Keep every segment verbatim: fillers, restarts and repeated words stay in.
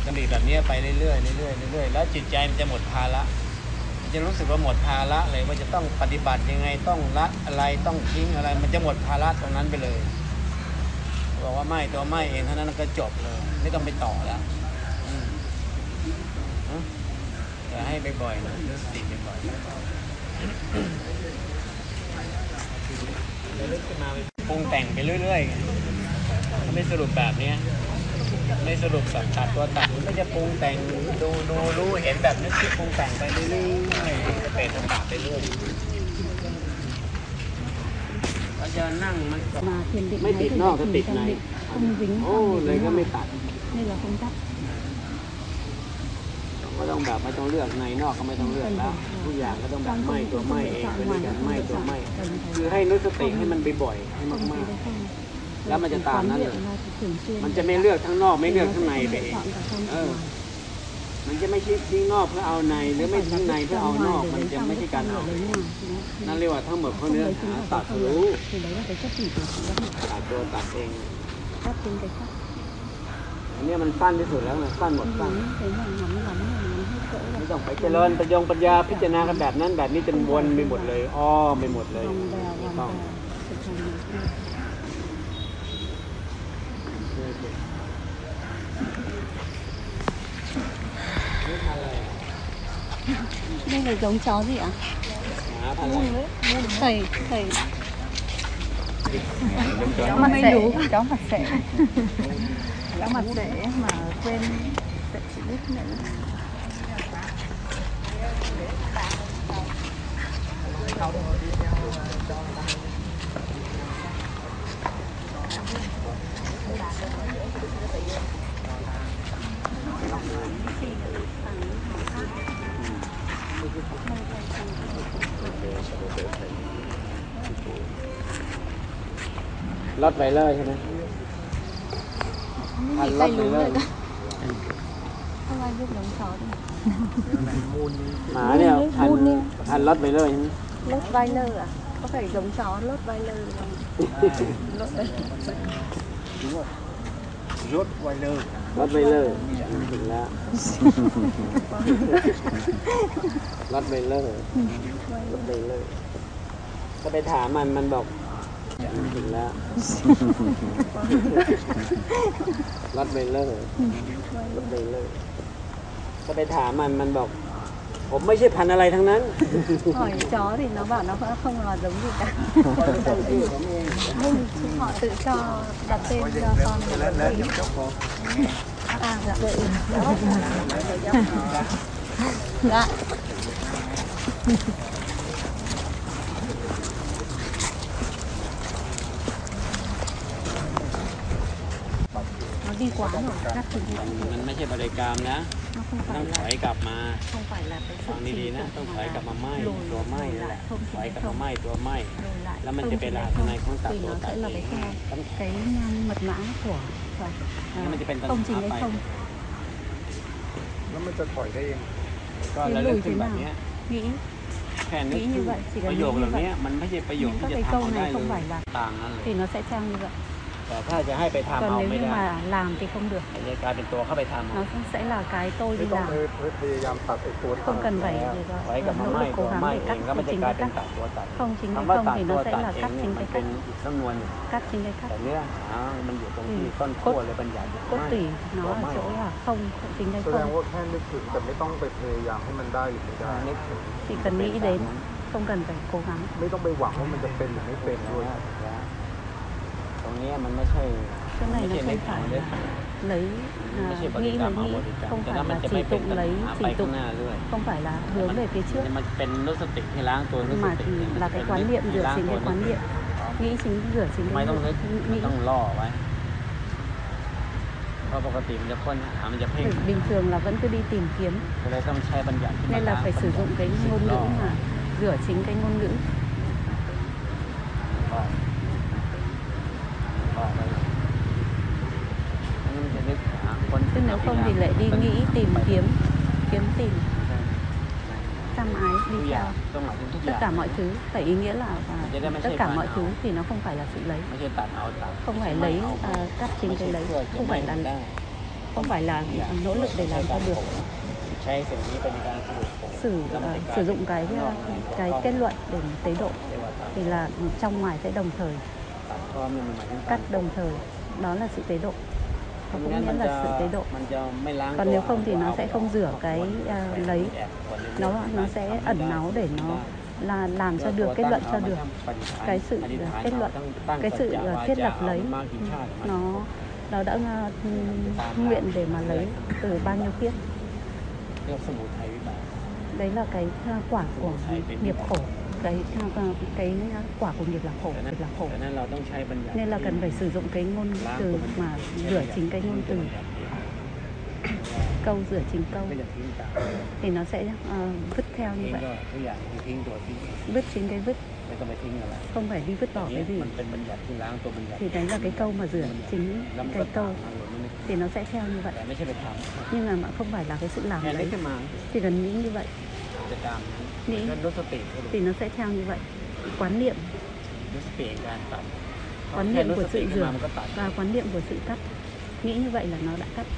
ดำริแบบนี้ไปเรื่อยๆเรื่อยๆเรื่อยๆแล้วจิตใจมันจะหมดภาระมันจะรู้สึกว่าหมดภาระเลยว่าจะต้องปฏิบัติยังไงต้องละอะไรต้องทิ้งอะไรมันจะหมดภาระตรงนั้นไปเลยบอกว่าไม่ตัวไม่เองเท่านั้นก็จบเลยไม่ต้องไปต่อแล้วจะให้ไปบ่อยนะรู้สึกไปบ่อยแล้วลึกขึ้นมาไปปรุงแต่งไปเรื่อยๆไม่สรุปแบบนี้ไม่สรุปแบบตัดตัวตัดไม่จะปรุงแต่งดูดูรู้เห็นแบบนึกคิดปรุงแต่งไปเรื่อยๆจะเป็นตัดไปเรื่อยก็จะนั่งมันไม่ติดนอกก็ติดในโอ้เลยก็ไม่ตัดนี่เราคงตัดก็ต้องแบบไม่ต้องเลือกในนอกก็ไม่ต้องเลือกแล้วทุกอย่างก็ต้องแบบไม่ตัวไม่เองไปด้วยกันไม่ตัวไม่คือให้นึกสติให้มันไปบ่อยให้มากๆแล้วมันจะตามนั้นเลยมันจะไม่เลือกทั้งนอกไม่เลือกทั้งในไปเองเออมันจะไม่ใช่ทิ้งนอกเพื่อเอาในหรือไม่ทิ้งในเพื่อเอานอกมันจะไม่ใช่การเอานั่นเรียกว่าทั้งหมดเขาเนื้อหาตัดรู้ตัดตัวตัดเองอันนี้มันสั้นที่สุดแล้วนะสั้นหมดสั้นไม่ต้องไปเจริญปัญญงปัญญาพิจารณากันแบบนั้นแบบนี้จนวนไปหมดเลยอ้อไปหมดเลยไม่ต้อง đây là giống chó gì ạ? Thầy thầy chó mặt sẻ, chó mặt sẻ, chó mặt sẻ mà quên sẽ chỉ biết nữa. lót vậy lơiใช่ไหมพันลอดไปเลย không ai biết giống chó đâu หมาเนี่ยพันพันลอดไปเลยใช่ไหม lót vai lơ à có phải giống chó lót vai lơ không lót vai đúng rồi lót vai lơ lót vai lơถึงแล้วลอดไปเลยลอดไปเลยก็ไปถามมันมันบอกถึงแล้วลอดไปเลยลอดไปเลยก็ไปถามมันมันบอกผมไม่ใช่พันอะไรทั้งนั้น hỏi chó thì nó bảo nó không là giống gì cả họ tự cho đặt tên cho con à dạ vậy dạ nó đi quá rồi cắt thì มันไม่ใช่บริกรรมนะต้องถอยกลับมาฟังดีๆนะต้องถอยกลับมาไหม้ตัวไหม้นั่นแหละถอยกลับมาไหม้ตัวไหม้แล้วมันจะเป็นรหัสในของตัดตัวตัดเอง cái mật mã của không trình hay không แล้วมันจะถอยได้เองก็ระลึกถึงแบบนี้ nghĩ แค่นึกถึงประโยคเหล่านี้มันไม่ใช่ประโยคที่จะทำได้เลยต่างนั้นเลย thì nó sẽ trang như vậy แต่ถ้าจะให้ไปทำเอาไม่ได้ mà làm thì không được จะกลายเป็นตัวเข้าไปทำ nó sẽ là cái tôi ไม่ đi ต้อง làm พยายามตัดไอ้ตัว không cần phải ถอยกลับมาไหม้ตัวไหม้เองแล้วมันจะกลายเป็นตัดตัวตัด không chính hay คำว่า không ตัด thì ตัว nó sẽ ตัด là เอง cắt เนี่ย chính มัน cái เป็น cắt อีกจำนวนหนึ่ง cắt chính cái cắt แต่เนื้อหามันอยู่ตรงที่ต้นขั้วเลยปัญญา cốt tủy nó ở chỗ là không không chính hay แสดง không ว่าแค่นึกถึงแต่ไม่ต้องไปพยายามให้มันได้หรือไม่ได้ chỉ cần nghĩ đến không cần phải cố gắng ไม่ต้องไปหวังว่ามันจะเป็นหรือไม่เป็นด้วยตรงนี้มันไม่ใช่ cái này nó không phải là lấy à, nghĩ là nghĩ không phải là chỉ tụng lấy chỉ tụng không phải là hướng về phía trước มันเป็นนุสติที่ล้างตัวนุส mà ติ là cái quán niệm rửa chính cái quán niệm nghĩ chính rửa chính ไม่ cái ต้องนึก nghĩ ต้องล่อไว้เพราะปกติมันจะค้นหามันจะเพ่ง bình thường là vẫn cứ đi tìm kiếm ก็เลยต้องใช้บัญญัติที่ nên là phải sử dụng cái ngôn ngữ mà rửa chính cái ngôn ngữ ซึ่ง nếu không thì lại đi nghĩ tìm kiếm kiếm tìm tâm ái đi theo tất cả mọi thứ phải ý nghĩa là tất cả mọi thứ thì nó không phải là sự lấy không phải lấy uh, cắt chính cái lấy không phải là không phải là nỗ lực để làm cho được. ใช้สิ่งนี้เป็นการสรุปผล sử uh, sử dụng cái cái kết luận để tế độ thì là trong ngoài sẽ đồng thời ตัดเพราะมันหมายถึง cắt đồng thời, đó là sự tế độ. Nó งั้น cũng มั nghĩa น là จะ sự tế độ. มันจะไม่ล้าง Còn ตัว nếu không thì nó sẽ không rửa cái เอา uh, lấy, แอบขวด nó nó sẽ ẩn náu để nó là làm cho được, kết luận cho được cái sự kết luận, cái sự uh, thiết lập lấy. Nó nó đã uh, nguyện để mà lấy từ bao nhiêu kiếp. เรียกสมุทัยวิบาก Đấy là cái uh, quả của nghiệp khổ. Cái uh, cái quả của nghiệp là khổ, nghiệp là khổ. ดังนั้นเราต้องใช้บัญญัติ Nên là cần phải sử dụng cái ngôn từ mà rửa chính cái ngôn từ, câu rửa chính câu ไม่จะทิ้งตาม thì nó sẽ uh, vứt theo ทิ้ như ง vậy. ก็ทุกอย่างคือทิ้งตัวทิ้ง Vứt chính cái vứt, ไม่ต้องไปทิ้งอะไร không phải đi vứt bỏ อัน cái นี้ gì. มันเป็นบัญญัติที่ล้างตัวบัญญัติ Thì đấy là cái câu mà rửa chính แล้วมัน cái ก็ตาม câu มาเลยมันไม่ thì nó sẽ theo như vậy. แต่ไม่ใช่ไปทำ Nhưng mà không phải là cái sự làm แค่นั้ đấy, นขึ้นมา chỉ cần nghĩ như vậy จะตามนั้น nghĩ ก็รู้สติ thì nó sẽ theo như vậy. Quán niệm, รู้สติการตัด quán แค่ niệm รู้ส của ติ sự ขึ้นมา rửa มันก็ตัด và quán niệm của sự cắt. Nghĩ như vậy là nó đã cắt.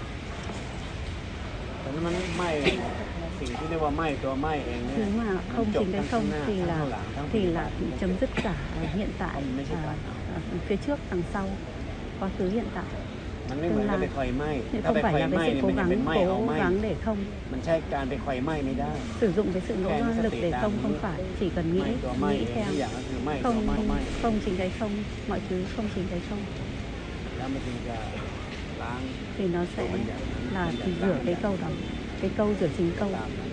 แต่นั้นมันไม่สิ่งที่เรียกว่าไม่ตัวไม่เองเนี่ย Thứ mà không chính cái không thì là thì là chấm dứt cả hiện tại, à, à, phía trước đằng sau, quá khứ hiện tại. มันไม่เหมือนกับไปไฟไหม้ Nhưng ถ้า không ไป phải ไฟ là ไหม้ cái sự เนี่ย cố มันจะเป็น gắng ไหม้เอา cố ไหม้ gắng để không มันใช่การไปไฟไหม้ไม่ได้ sử dụng cái sự nỗ lực để không, không phải, chỉ cần ไหม้ nghĩ ตัวไหม้ nghĩ เอง theo. ทุกอย่างก็คือไหม้ตัว Không ไหม้ไหม้ không chính cái không, mọi thứ không chính cái không แล้วมันจึงจะล้าง thì nó sẽ là rửa cái câu đó, cái câu rửa chính câu. ตามนั้น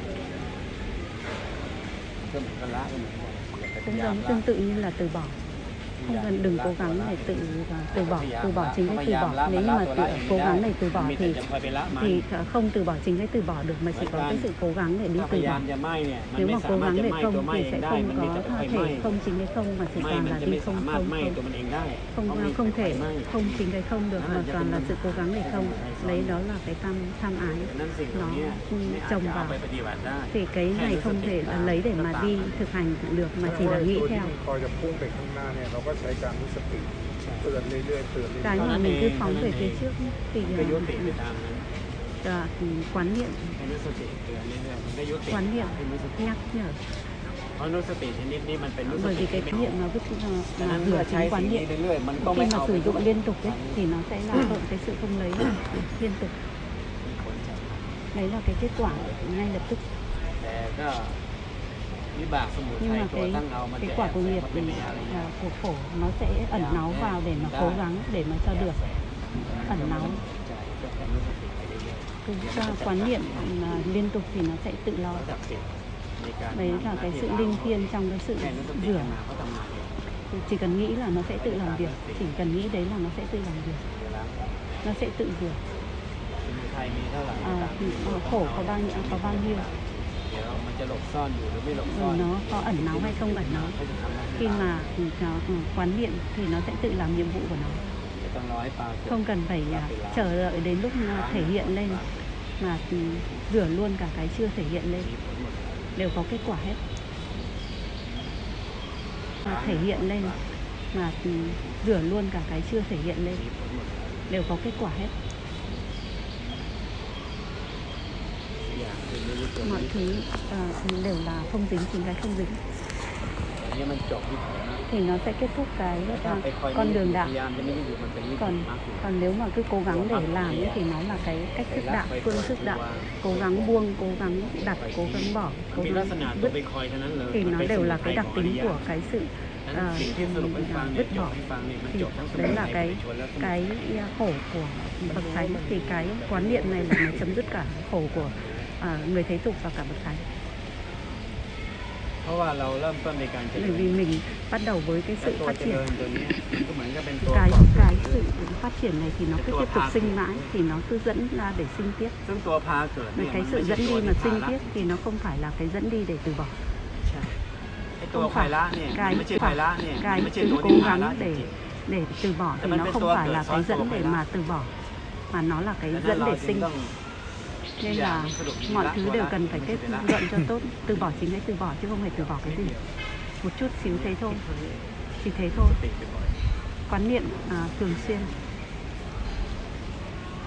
ก็เหมือนกันละก็เหมือนกันอย่าไปพ Cũng ยายาม giống ละ tương tự như là từ bỏ. Không cần đừng cố gắng để tự từ bỏ, từ bỏ chính cái từ bỏ. Nếu như mà tự cố gắng để từ bỏ มีแต่ thì จะคอยไปละมัน thì không từ bỏ chính cái từ bỏ được mà chỉ có cái sự cố gắng để đi ถ้าพ từ ยายา bỏ. มจะไหม้เนี่ยมัน Nếu ไม่ mà สา cố มารถ gắng จะ để ไหม้ không ตัวไหม้ thì เอง sẽ ได้ không มันมี có แต่ไฟ thể ไหม้ không chính cái không mà chỉ ไหม้ toàn มัน là จะ đi ไม่ không สามารถ không ไหม้ không ตัวมันเองได้ không เพราะมี không แต่ไฟ thể ไหม้ không chính cái không được mà toàn là sự cố gắng để không. Lấy đó là cái tham tham ái ดังนั้นสิ่งเหล่า nó นี้ไม่อาจ trồng จะเอา vào ไปปฏิบัติได้ thì cái này không thể là lấy để mà đi thực hành được mà chỉ là ตัว nghĩ ที่ theo. มันคอยจะพุ่งไปข้างหน้าเนี่ยเราก็ใช้การรู้สติเตือนเรื่อยๆเตือนเรื่อย Cái mà mình cứ phóng về phía trước thì ก็ยุติไปตามนั้น là quán niệm, ให้รู้สติเตือนเรื่อยๆมันก็ยุติ quán niệm ให้รู้สติ nhắc nhở. เพราะรู้สติชนิดนี้มันเป็นรู้ส Bởi ติ vì cái ไม่ niệm nó vứt ดัง là นั้นเมื่อ rửa ใช้ chính สิ่ง quán นี้ niệm. เรื่อยๆมันก็ Khi ไม่ mà เอาไป sử ด้วย dụng liên tục ấy, thì nó sẽ là cộng cái sự không lấy liên tục. มีผลจากมัน Đấy là cái kết quả ngay lập tức. แต่ก็วิบากสมุทั Nhưng ย mà ตัว cái ตั้งเอามัน cái จะ quả แอบ của แฝง nghiệp มาเป็น thì อะไร là của khổ nó sẽ ẩn náu vào để nó cố gắng để mà cho được ẩn náu. ใจก็แค่รู้สติไปเรื่อย Cứ cho quán niệm mà liên tục thì nó sẽ tự lo. ๆจับสิในการ Đấy là cái sự linh thiêng trong cái sự แค่รู้สติ rửa. มาเขาทำงานเอง Chỉ cần nghĩ là nó sẽ tự làm việc, chỉ cần nghĩ đấy là nó sẽ tự làm việc, เดี๋ยวล้าง nó sẽ tự rửa. สมุทัยมีเท่าไหร่ก็ À, ตาม thì, ờ, khổ có bao nhiêu có bao nhiêu, เดี๋ยวมันจะหลบซ่อนอยู่หรือไม่หลบซ่อน ừ, nó có ẩn náu hay không ẩn náu. เขาจะทำหน้าที่ Khi mà ừ, nó, ừ, quán niệm thì nó sẽ tự làm nhiệm vụ của nó, ไม่ต้องรอให้ปลาเกิด không cần phải à, chờ đợi đến lúc nó thể hiện lên mà ừ, rửa luôn cả cái chưa thể hiện lên, มีผลหมด đều có kết quả hết. Mà thể hiện lên mà ừ, rửa luôn cả cái chưa thể hiện lên, มีผลหมด đều có kết quả hết. อย่างคือไม่รู้ตัว Mọi นี้ thứ à, đều là không dính chính cái không dính อันนี้มันจบที่ผลนะ thì nó sẽ kết thúc cái ถ้า à, ไปคอย con พ đường đạo. ยายามจะไม่ได้อยู่มันเป็นวิธี Còn มากอยู่ còn nếu mà cứ cố gắng để làm ấy, thì nó là cái cách thức đạo, phương thức đạo. Cố gắng buông, cố gắng đặt, cố gắng bỏ, มัน cố มีลักษ gắng ณะตัว vứt ไปคอยเท่านั้นเลย thì มัน nó เป็น đều สมุ là ทัย cái ข đặc องอ tính ริย của cái sự นั้น à, สิ่งที่สรุปให้ฟังเนี่ย vứt จบ bỏ. ให้ฟังเนี่ยมัน Thì จบทั้งสมุ đấy ทั là ย cái ชนและสมุทัย cái khổ của bậc thánh, thì cái quán niệm này là nó chấm dứt cả khổ của à, người thế tục và cả bậc thánh. เพราะว่าเราเริ่มต้นในการเจริ Bởi ญ vì mình bắt đầu với cái และ sự ตัว phát เจ triển, ริญตัวเนี้ยก็เหมือนกับเป็นตัว cái ก่อ cái sự phát triển này thì nó cứ tiếp tục sinh mãi, thì nó cứ dẫn ra để sinh tiếp. ซึ่งตัวพาเกิด Mà เนี่ย cái มัน sự ไม่ใช่ dẫn ตัว đi mà ที่พา sinh ละ tiếp thì nó không phải là cái dẫn đi để từ bỏ. ใช่ไอ้ตัวไพละเนี่ยมัน Cái ไม่ใช่ไพละเนี่ยมัน cái ไม่ใช่ sự ตัว cố ที่พาละ gắng จ để ริง để từ bỏ thì Mà nó bên không tua phải cỡ là xóa cái tua dẫn phải để lá. mà từ bỏ, mà nó là cái ๆดังนั้น dẫn เรา để จึง sinh. ต้อง Nên là mọi thứ đều cần phải kết luận cho tốt. Từ bỏ chính cái từ bỏ chứ không phải từ bỏ cái gì. Một chút xíu thế thôi, chỉ thế thôi. ติดไปบ่อย Quán niệm à, thường xuyên.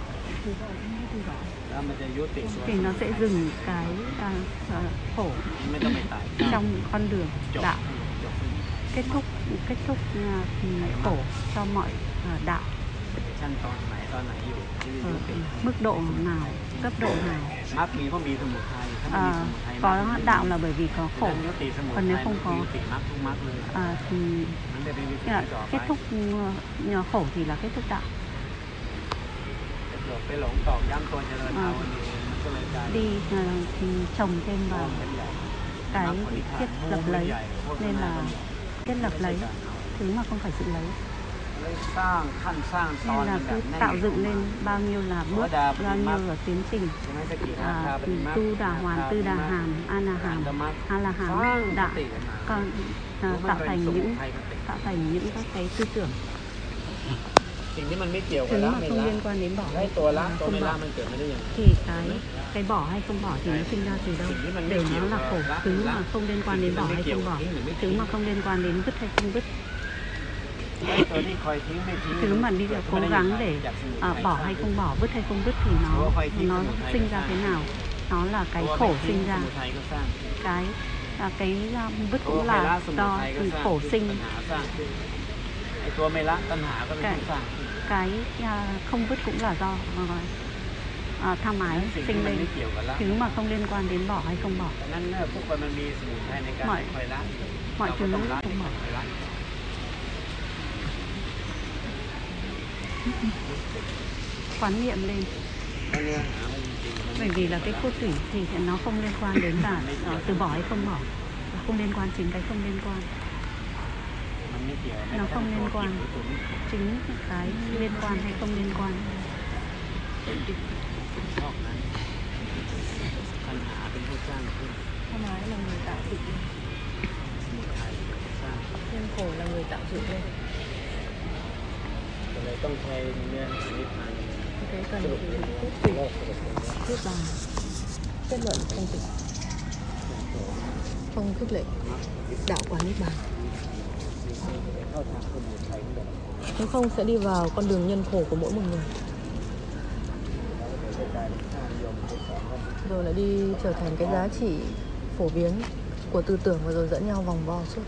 แล้วมันจะยุติส่วน thì nó sẽ dừng cái à, à, khổ ไม่ต้องไปตาย trong con đường จบ đạo, จบ kết thúc kết thúc à, khổ cho mọi à, đạo ขั้นตอนไหนตอนไหนอยู่ที่ ở ยุติ mức độ nào, cấp độ nào. มรรคมีเพราะมีสมุทัยถ้าไม่มี À, สมุทัย có đạo là bởi vì có ข khổ. ยุติสมุทั Còn ย nếu มัน không คือ có ยุติมรรคทุกมรรคเลย à, thì มันจะเป็นวิธี nghĩa là ต่อไป kết thúc nhờ khổ thì là kết thúc đạo. หลงไปหลงตอกย้ำตัวเจริญเอาอันนี้มันก็เลยกลาย Đi à, thì trồng thêm เป็น vào ใหญ่ cái มรรคผลนิพพาน kết lập lấy ใหญ่พวก nên là kết lập lấy thứ mà không phải sự lấy. เลยสร้างขั้นสร้างตอน Nên là แบ cứ บแน่น tạo dựng lên bao nhiêu là bước, bao nhiêu là tiến trình. ใช่ไหมสกิทา À, คาปฏิมา tu đà hoàn, tư đà hàm, a la hàm, a la สร้าง hàm, ส đạo ติกันมา còn à, มัน tạo เป็น thành สมุ những ทัยคติ tạo thành những các cái tư tưởng สิ่งที่มันไม่เกี่ยวกับ thứ ละ mà ไม่ không ละ liên quan đến bỏ ให้ hay ตัวละตัว không ไม่ละ bỏ มันเกิดมาได้ยังไง thì cái cái bỏ hay không bỏ thì nó sinh ra từ đâu? สิ่งที่มันไม่ Đều เกี่ยว nó กั là บ khổ. ละ Thứ ไม่ละ mà không liên quan đến bỏ hay không bỏ, ทิ้งหรือไม่ thứ ทิ้ง mà không liên quan đến vứt hay không vứt. ให้ตัวที่คอยทิ้งไม่ทิ้ง Thứ mà đi cố gắng để à, bỏ hay không bỏ, vứt hay không vứt thì nó nó sinh ra thế nào? Nó là cái ตัว khổ ไม่ทิ้ง sinh ส ra. มุทัยก็สร้าง Cái à, cái à, vứt ตัว cũng ไม่ละ là สมุ do ทัยก็ từ สร้าง khổ ตั sinh. ณหาสร้างขึ้นไอตัวไม่ละตัณหาก็เป็นผู้สร้างขึ้น Cái à, không vứt cũng là do à, tham ái สิ่งที่ sinh มัน lên. ไม่เกี่ยวกับละ Thứ mà không liên quan đến bỏ hay không bỏ. ดังนั้นเมื่อพวกคนมันมีสมุทัยในการ mọi คอยละ mọi เราก็ thứ ต้องละ không bỏ. คอยละ Quán niệm lên. เพราะเนื้อหามันจริงๆมัน Bởi vì là cái cốt tủy thì nó không liên quan đến cả à, từ bỏ hay không bỏ, không liên quan chính cái không liên quan, มันไม่เกี่ยวไม่ nó ต้อง không liên ตัว quan จิตหรือตัวนิพพาน chính cái liên quan hay không liên quan. นอกนั้นปัญหาเป็นผู้สร้างขึ้น Tham ái là người tạo dựng lên, สมุทัยสร้าง nhân khổ là người tạo dựng lên. ก็เลยต้องใช้เนื้อหานิพพาน Thế cần สรุป thì เป็น cốt โล tủy กสรุปเป็น thuyết bàn, kết luận không tịch, không khích lệ, đạo quả niết bàn. เข้าทางสมุทัยนี่แหละ Nếu không sẽ đi vào con đường nhân khổ của mỗi một người, จะกลายเป็นค่านิยมเป็นสองกัน rồi lại đi trở thành cái giá trị phổ biến của tư tưởng và rồi dẫn nhau vòng vo suốt,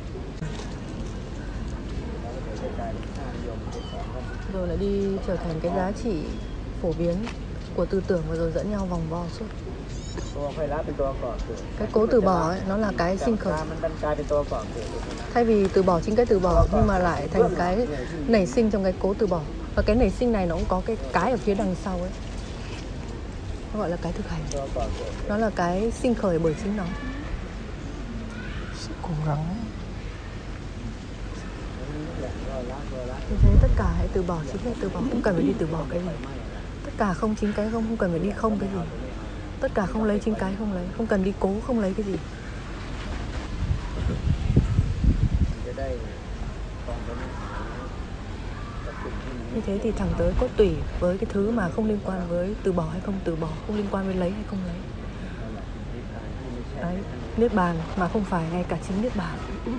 จะกลายเป็นค่านิยมเป็นสองกัน rồi lại đi trở thành cái giá trị phổ biến của tư tưởng và rồi dẫn nhau vòng vo suốt. ตัวคอยละเป็นตัวก่อเกิด Cái cố từ bỏ ấy, nó là cái sinh กา khởi. รมันดันกลายเป็นตัวก่อเกิดเลยนะ Thay vì từ bỏ chính cái từ bỏ nhưng mà lại thành cái nảy sinh trong cái cố từ bỏ. Và cái nảy sinh này nó cũng có cái cái ở phía đằng sau ấy. Nó gọi là cái thực hành. ตัวก่อเกิด Nó là cái sinh khởi bởi chính nó. Sự cố gắng นั่นแหละตัวละตัวละ Như thế tất cả hãy từ bỏ, chính là từ bỏ, không cần phải đi từ bỏ cái gì. Tất cả không chính cái không, không cần phải đi không cái gì. Tất cả không lấy chính cái không lấy, không cần đi cố không lấy cái gì. มันจะได้ตรงกันกับสิ่งที่มัน Như thế thì thẳng tới cốt tủy với cái thứ mà không liên quan với từ bỏ hay không từ bỏ, không liên quan với lấy hay không lấy. นิพพานที่ไม่ใช่ Đấy, niết bàn mà không phải ngay cả chính niết bàn.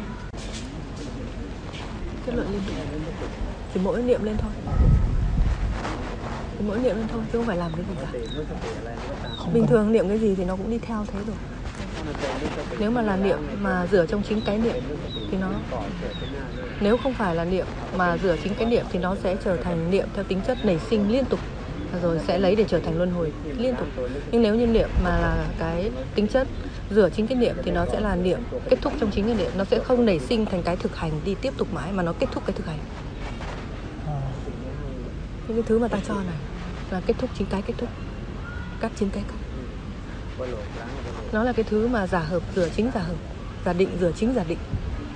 Kết luận liên hệ. Chỉ mỗi niệm lên thôi. Chỉ mỗi niệm lên thôi chứ không phải làm cái gì ส cả. ติรู้สติอะไรมันก็ตาม Bình thường niệm cái gì thì nó cũng đi theo thế rồi. ถ้ามันเป็นรู้สติ Nếu mà là niệm mà rửa trong chính cái niệm เป็นรู้สติ thì nó ก่อเกิดเป็นหน้าเลย nếu không phải là niệm mà rửa chính cái niệm thì nó sẽ trở thành niệm theo tính chất nảy sinh liên tục, rồi sẽ lấy để trở thành luân hồi liên tục. Nhưng nếu như niệm mà là cái tính chất rửa chính cái niệm thì nó sẽ là niệm kết thúc trong chính cái niệm, nó sẽ không nảy sinh thành cái thực hành đi tiếp tục mãi mà nó kết thúc cái thực hành. Những cái thứ mà ta cho này là kết thúc chính cái kết thúc, cắt chính cái cắt. ว่าโหลดล้างก็โหลด Nó là cái thứ mà giả hợp rửa chính giả hợp, giả định rửa chính giả định.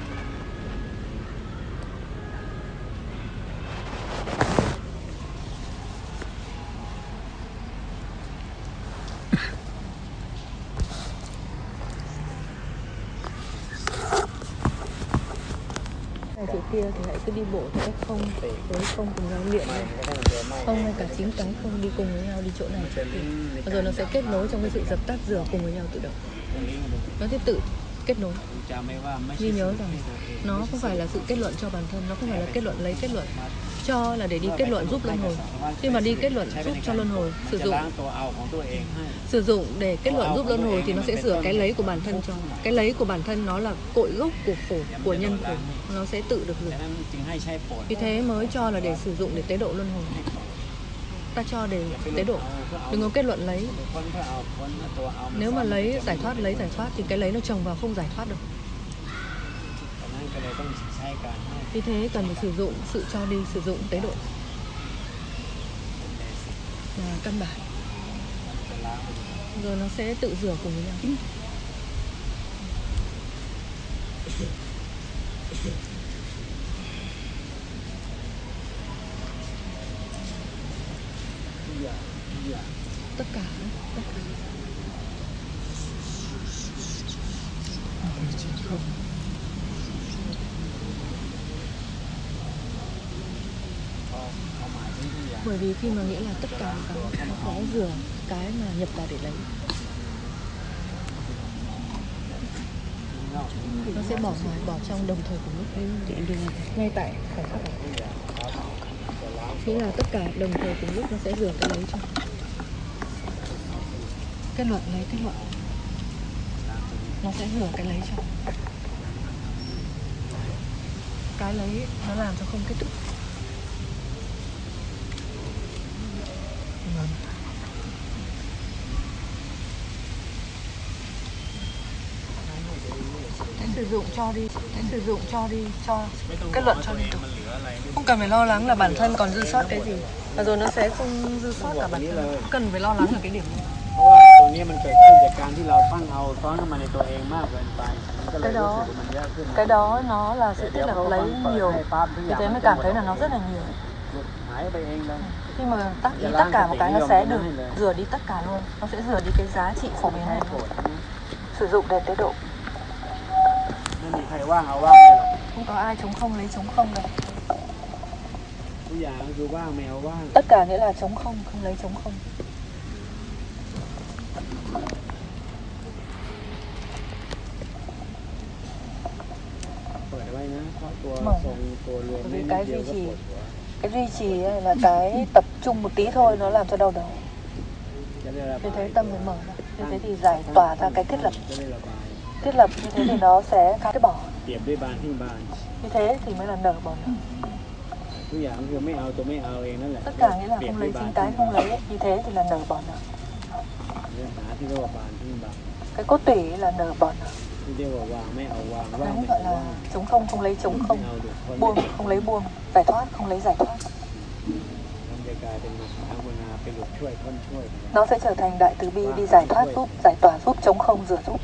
Này chỗ kia thì hãy cứ đi bộ theo cách không với không cùng nhau luyện ไม่ lên. ก็ได้มันตัวไม่ Không hay cả chính cái không đi cùng với nhau, đi chỗ này chỗ kia. Và rồi nó sẽ kết nối trong cái sự dập tắt rửa cùng với nhau tự động. อย่างนี้มัน Nó sẽ tự kết nối. จำไม่ว่าไม่ใช่ Ghi nhớ สิ่ง rằng ที่ตัวเอง nó không phải là sự kết luận cho bản thân, nó không phải là kết luận lấy kết luận cho cho là để đi kết luận giúp luân hồi. Khi mà đi kết luận giúp cho luân hồi, sử dụng sử dụng để kết luận giúp luân hồi thì nó sẽ sửa cái lấy của bản thân cho. Cái lấy của bản thân nó là cội gốc của khổ, của nhân khổ, nó sẽ tự được rửa. Vì thế mới cho là để sử dụng để tế độ luân hồi. Ta cho để tế độ, đừng có kết luận lấy. Nếu mà lấy giải thoát, lấy giải thoát thì cái lấy nó chồng vào không giải thoát được. Vì thế cần phải sử dụng sự cho đi, sử dụng tế độ là căn bản. Rồi nó sẽ tự rửa cùng với nhau. Tất cả, tất cả. Bởi vì khi mà nghĩa là tất cả cái nó có rửa cái mà nhập vào để lấy, nó sẽ bỏ ngoài, bỏ trong đồng thời cùng lúc ngay tại khoảnh khắc này. Nghĩa là tất cả đồng thời cùng lúc nó sẽ rửa cái lấy cho. Kết luận lấy kết luận, nó sẽ rửa cái lấy cho. Cái lấy nó làm cho không kết thúc. Hãy sử dụng cho đi, hãy sử dụng cho đi, cho kết luận cho đi. Không cần phải lo lắng là bản thân còn dư sót cái gì, và rồi nó sẽ không dư sót cả bản thân. Không cần phải lo lắng ở cái điểm này. เพราะว่าตัวนี้มันเกิดขึ้นจากการที่เราตั้งเอาซ้อนเข้ามาในตัวเองมากเกินไปมันก็เลยรู้สึกว่ามันเยอะขึ้น Cái đó nó là sự tích là lấy nhiều, vì thế mới cảm thấy là nó rất là nhiều. หายไปเองเลย Khi mà tắt đi tất cả một cái nó sẽ được rửa đi tất cả luôn, nó sẽ rửa đi cái giá trị phổ biến này. Sử dụng để tế độ. ไม่มีใครว่างเอาว่างได้หรอก Không có ai chống không lấy chống không đâu. ทุกอย่างก็คือว่างไม่เอาว่าง Tất cả nghĩa là chống không, không lấy chống không. เปิดไว้นะเพราะตัวทรงตัวรวม Bởi ไม่ vì นิด cái เดียว duy ก็ trì, ปวดหัว cái duy trì ấy là cái tập trung một tí thôi nó làm cho đau đầu. จะได้ระบาย Vì thế tâm mới mở ra. Vì thế thì giải tỏa ra cái thiết lập. จะได้ระบาย Thiết lập như thế thì nó sẽ khai bỏ. เปรียบด้วยบานที่บาน Như thế thì mới là nở bỏ nở. ทุกอย่างคือไม่เอาตัวไม่เอาเองนั่นแหละ Tất cả nghĩa là không lấy chính cái không lấy ấy. Như thế thì là nở bỏ nở. เนื้อหาที่เรียกว่าบานที่บาน Cái cốt tủy là nở bỏ nở. ที่เรียกว่าวางไม่เอาวางว่าง Đấy ไม่ gọi เอาว่าง là chống không không lấy chống ไม่ không, เอาดุคน buông không lấy buông, giải thoát không lấy giải thoát. มันจะกลายเป็นมหากรุณาไปหลุดช่วยคนช่วย Nó sẽ trở thành đại từ bi đi giải thoát giúp, giải tỏa giúp, chống không rửa giúp.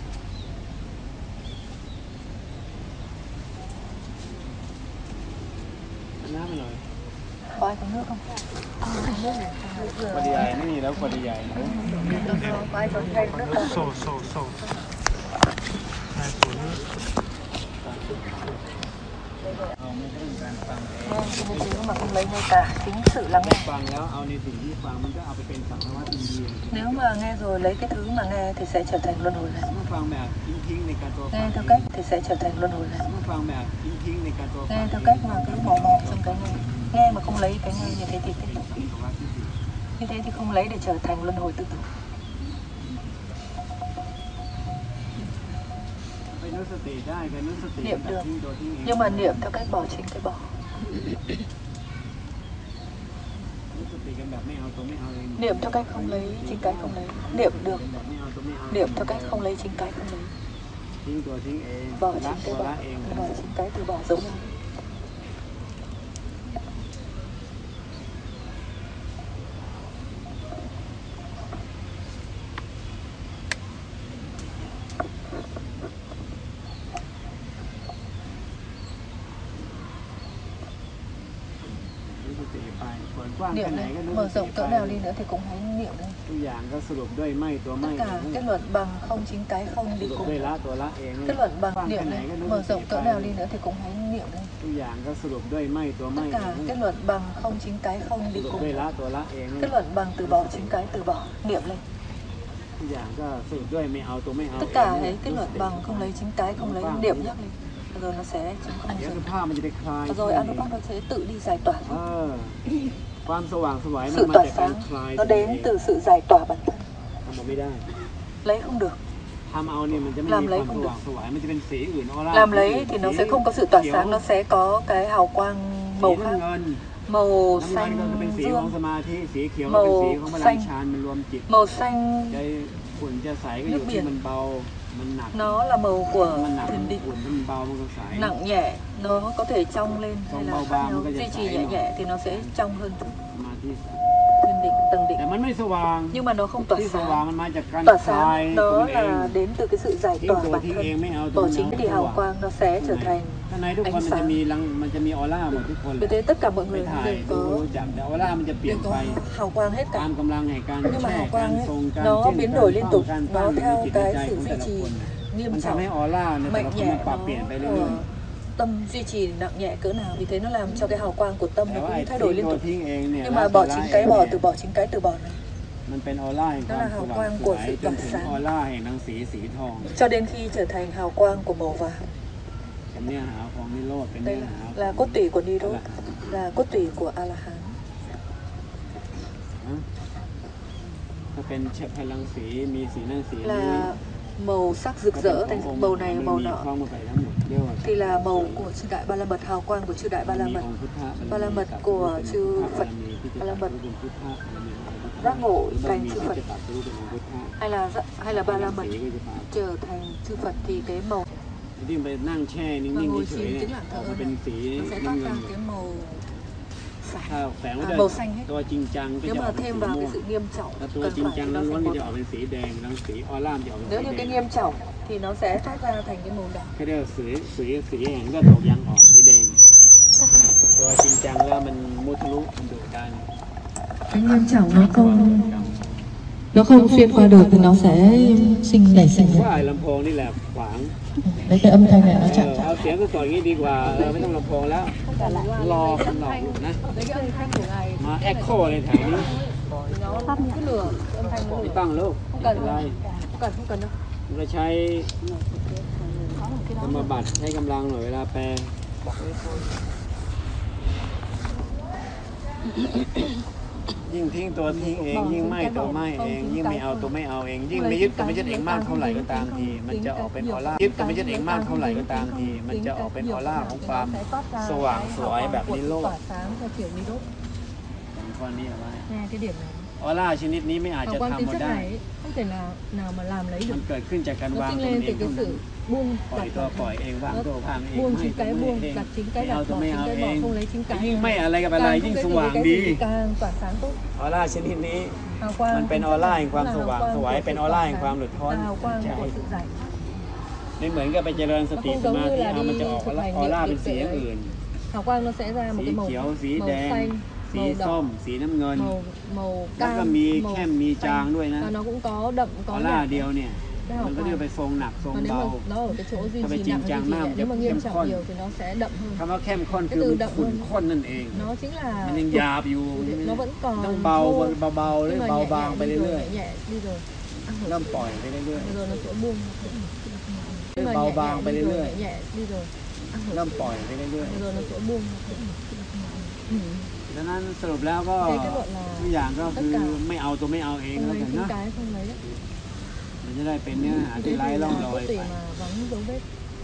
น้ำหน่อย Có ai có nước không? Nước này, nước ขวด rửa. ใหญ่ไม่มีแล้วขวดใหญ่นะ Có ai có thay nước không? โซโซโซใช่โซนี่เอาไม่ใช่การฟังเอง Nghe những thứ mà không lấy ngay cả, chính sự lắng nghe. ฟังแล้วเอาในสิ่งที่ฟังมันก็เอาไปเป็นสังฆวะอินเดีย Nếu mà nghe rồi lấy cái thứ mà nghe thì sẽ trở thành luân hồi lại. เมื่อฟังแบบทิ้งๆในการตัวฟั Nghe ง theo cách thì sẽ trở thành luân hồi lại. เมื่อฟังแบบทิ้งๆในการตัวฟั Nghe ง theo cách mà cứ bỏ bỏ trong cái nghe. Nghe mà không lấy cái nghe như thế thì kết thúc. สังฆวะที่สี่ Như thế thì không lấy để trở thành luân hồi tự tử. ไปนึกสติได้ไปนึกสติ Niệm แบบ được. ทิ้งตัวทิ้งเอง Nhưng mà niệm theo cách bỏ chính cái bỏ. นึกสติกันแบบไม่เอาตัวไม่เอาเอง Niệm theo cách không lấy chính cái không lấy. Niệm được. แบบไม่เอาตัวไม่เอา Niệm theo cách không lấy chính cái không lấy. ทิ้งตัวทิ้งเอง Bỏ ละ chính ตัว cái bỏ. ละเอง Bỏ chính cái từ bỏ giống nhau. Niệm này, mở rộng cỡ nào đi nữa thì cũng hãy niệm lên. ทุกอย่างก็สรุปด้วยไม่ตัวไม่ Tất cả kết luận bằng không chính cái không ส đi รุป cùng. ด้วยละตัวละเอง Kết luận bằng niệm này, mở rộng cỡ nào đi nữa thì cũng hãy niệm lên. ทุกอย่างก็สรุปด้วยไม่ตัว Tất ไม่ cả kết luận bằng không chính cái không ส đi รุป cùng. ด้วยละตัวละเอง Kết luận bằng từ bỏ chính cái từ bỏ, niệm lên. ทุกอย่างก็สรุปด้วยไม่เอาตัวไม่เอา Tất cả hãy kết luận bằng không lấy chính cái không lấy, niệm nhắc lên. rồi nó sẽ chống không เดี๋ยว dần. คือภาพมันจะไปคลาย Rồi Anapac nó sẽ tự đi giải tỏa. เออความสว่างไสวมัน Sự มา tỏa จากการ sáng คลาย nó đến từ sự giải tỏa bản thân. ทำเอาไม่ได้ Lấy không được. ทำเอาเนี่ยมันจะไม่ làm มีค lấy วาม không ส được. ว่างไสวมันจะเป็นสีอื่นออร่า Làm lấy thì nó sẽ không có sự tỏa sáng, nó sẽ có cái hào quang สี màu น้ำ khác. เงิน Màu น้ำเงินก็คือเป็น xanh สีของ dương, สมาธิสีเขียวก็เป็นสีของพลังฌานมันรวมจิต màu xanh ใจขุ่นจะใสก็อยู่ที่มันเบามันหนัก nó là màu của มันหนัก thiền định. ขุ่นมันเบามันก็ใส Nặng nhẹ nó có thể trong lên hay Trong là bao khác bao nhau. nó có Duy thể trì phải nhẹ mà. nhẹ thì nó sẽ trong hơn chút. สมาธิ Thiền định, tầng định. แต่มันไม่สว่าง Nhưng mà nó không tỏa ที่สว่าง sáng. มันมาจากการ Tỏa คลาย sáng ตัว đó มันเอง là đến từ cái sự giải ทิ้ง tỏa ตัว bản ทิ้งเอง thân. ไม่เอาตัว Bỏ มัน chính เอา thì ส hào ว่าง quang nó sẽ trở thành ข้างในทุกคน ánh มันจะ sáng. มีรังมันจะมีออร่าหมดทุกคน Vì thế tất cả mọi ไป người ถ่าย đều ดู có รู้จักแต่ออร่ามันจะเปลี่ย đều นไป có hào quang hết ตา cả. มกำลังแห่งการ Nhưng mà แช่ hào การ quang ทรง ấy, การ nó เพ่ง biến การ đổi liên เฝ้า tục, การตั้ nó งอยู่ใน theo จิตใน cái ใจ sự ของ duy แต่ละ trì คนน่ะ nghiêm มันทำ trọng, ให้ออร่าในแต่ละ mạnh คนมัน nhẹ ปรับเปลี่ยน nó ไปเรื่อย ờ, tâm duy trì nặng nhẹ cỡ nào. Vì thế nó làm cho cái hào quang của ๆ tâm แต่ nó ว่าไอ้ cũng thay ทิ้ đổi ง liên ตัว tục. ทิ้งเองเนี่ย Nhưng ละ mà ส bỏ ละ chính เอ cái ง bỏ เนี่ย từ bỏ chính cái từ bỏ này มันเป็นออร่าแห่งความ đó là ส hào ว่าง quang ส của วย sự จน tỏa ถึง sáng ออร่าแห่งรังสีสีทอง cho đến khi trở thành hào quang của màu vàng. เป็นเนี่ยหาของนิโรธเป็น Đây เนี่ย là หา là cốt tủy của Nirod, là cốt tủy của A La Hán. ถ้าเป็นพลังสีมีสีนั่นสีนี้ Là màu sắc rực rỡ thành màu này màu มี nọ คล้องมาใส่ทั้งหมดเรียกว่า thì là màu của chư đại ba la mật, hào quang của chư đại ba la มี mật. องค์พุทธะ ba la mật của chư Phật, ba la mật giác ngộ thành chư Phật, hay là hay là ba la mật trở thành chư Phật thì cái màu ที่ไปนั่งแช่นิ่ và งๆ ngồi เฉ chìm ยๆเนี่ tĩnh ย lặng อ thở อกมา ơ เป็น này สี nó sẽ น้ำ phát เงิ ra น cái màu ถ้า xanh. แฝงไว้ À, ด้วย màu xanh hết. ตัวจริงจังก็ Nếu จะอ mà อกเป็นสี thêm vào ม่ว cái ง sự nghiêm trọng ถ้าตัว cần จริง phải จัง thì nó ล้วน sẽ ๆก็ có. จะออกเป็นสีแดงรังสีออร่ามจะออกเป็น Nếu สี như แด cái ง nghiêm trọng thì nó sẽ phát ra thành cái màu đỏ. เขาเรียกว่าสีสีสีแห่งเลือดตกยางออกสีแดง ตัวจริงจังแล้วมันมุทะลุมันดุดัน Cái nghiêm trọng nó không nó không xuyên qua được thì nó sẽ sinh nảy sinh ว่าไอ้ลำโพงนี่แหละขวาง đấy cái âm thanh này nó เอ chặn อ chặn เอาเสียงก็ต่อยอย่างนี้ดีกว่าเออไม่ต้องลำโพงแล้วรอคนหลอกหลุดนะ Lấy cái âm thanh của ngài มาแอคโคเลยแถวนี้ nó cứ lửa, âm thanh nó ไม่ lửa. ต้องลูก Không ไม่ cần, เป็นไร không cần, không cần đâu. มันก็ใช้ธรรมบัตรใช้กำลังหน่อยเวลาแปลยิ่งทิ้งตัวทิ้งเองยิ่งไม่ตัวไม่เองยิ่งไม่เอาตัวไม่เอาเองยิ่งไม่ยึดกับไม่ยึดเองมากเท่าไหร่ก็ตามทีมันจะออกเป็นออร่ายึดกับไม่ยึดเองมากเท่าไหร่ก็ตามทีมันจะออกเป็นออร่าของความสว่างสวยแบบนิโรธ Tỏa sáng theo kiểu Nirod. ข้อนี้เอาไว้ Nghe cái điểm này. ออร่าชนิดนี้ไม่อาจ Hào จะ quang ทำ tính มา chất ได้ này ấy, không thể nào nào mà làm lấy มัน được. เกิดขึ้นจากการ Nó วาง sinh ตน lên เอ từ ง cái เท่านั้น sự buông ปล่อย đặt ตัว bỏ. ปล่อยเองวางตัววางเอง Buông ไม่ chính ตัว cái ไม่ buông, เอง đặt chính ไม่ cái เอา đặt ตัว bỏ ไม่ chính เอา cái เอ bỏ, ง không lấy chính cái. ยิ่งไม่อะไรกับอะไร Càng ยิ่ง không ส cái gì ว่าง cái ดี gì càng tỏa sáng tốt. ออร่าชนิดนี้ Hào quang มันเป็นออร่าแห่งความสว่างสวยเป็นออร่าแห่งความหลุดพ้น là hào quang ใช่ của sự giải. ไม่เหมือนกับไปเจริญสติสมาธิเอามันจะออกออร่าเป็นสีอย่างอื่น Hào quang nó sẽ ra một สี cái màu เขียวสี màu แดง xanh, สี màu ส้ đỏ, มสีน้ำเงิน màu màu แล้วก็ cam, มี màu เข้มมีจาง xanh. ด้วยนะ Và nó cũng có đậm อ có อร่า nhạt. เดียวเนี่ย Cái hào มันก็เรียก quang. ไปทรงหนักทรง Và nếu เบา mà nó ở cái chỗ duy ถ้าไป trì จริง nặng จัง duy trì มาก nhẹ, nếu mà เข้ม nghiêm ข้น trọng nhiều thì nó sẽ đậm hơn. คำว่าเข้มข้น cái คือ từ มัน đậm ขุ่น hơn ข้นนั่นเอง nó chính là มันยังหยาบอยู่ nó vẫn còn ต้องเบา thô, เบาๆหรือ nhưng mà เบา nhẹ บาง nhẹ ไป đi เรื่ rồi, อย nhẹ nhẹ đi rồi. Ăn ๆ hưởng เริ่มปล่อยไปเรื่อย rồi nó sẽ buông. Nhưng mà Bao nhẹ bàng nhẹ ไป đi เรื่ rồi, อย nhẹ nhẹ đi rồi. Ăn ๆ hưởng เริ่มปล่อยไปเรื่อย rồi nó sẽ buông. Ừ. ๆดังนั้นสรุปแล้วก็ Thế kết luận là ทุกอย่างก็คือไม่เอาตัวไม่เอาเอง không แล้ว lấy กัน chính นะ cái không lấy đấy. มันจะได้เป็นเนื้อหาที่ Thế ไร้ thì ร่อง là รอ cốt ย tủy ไป mà vắng dấu vết.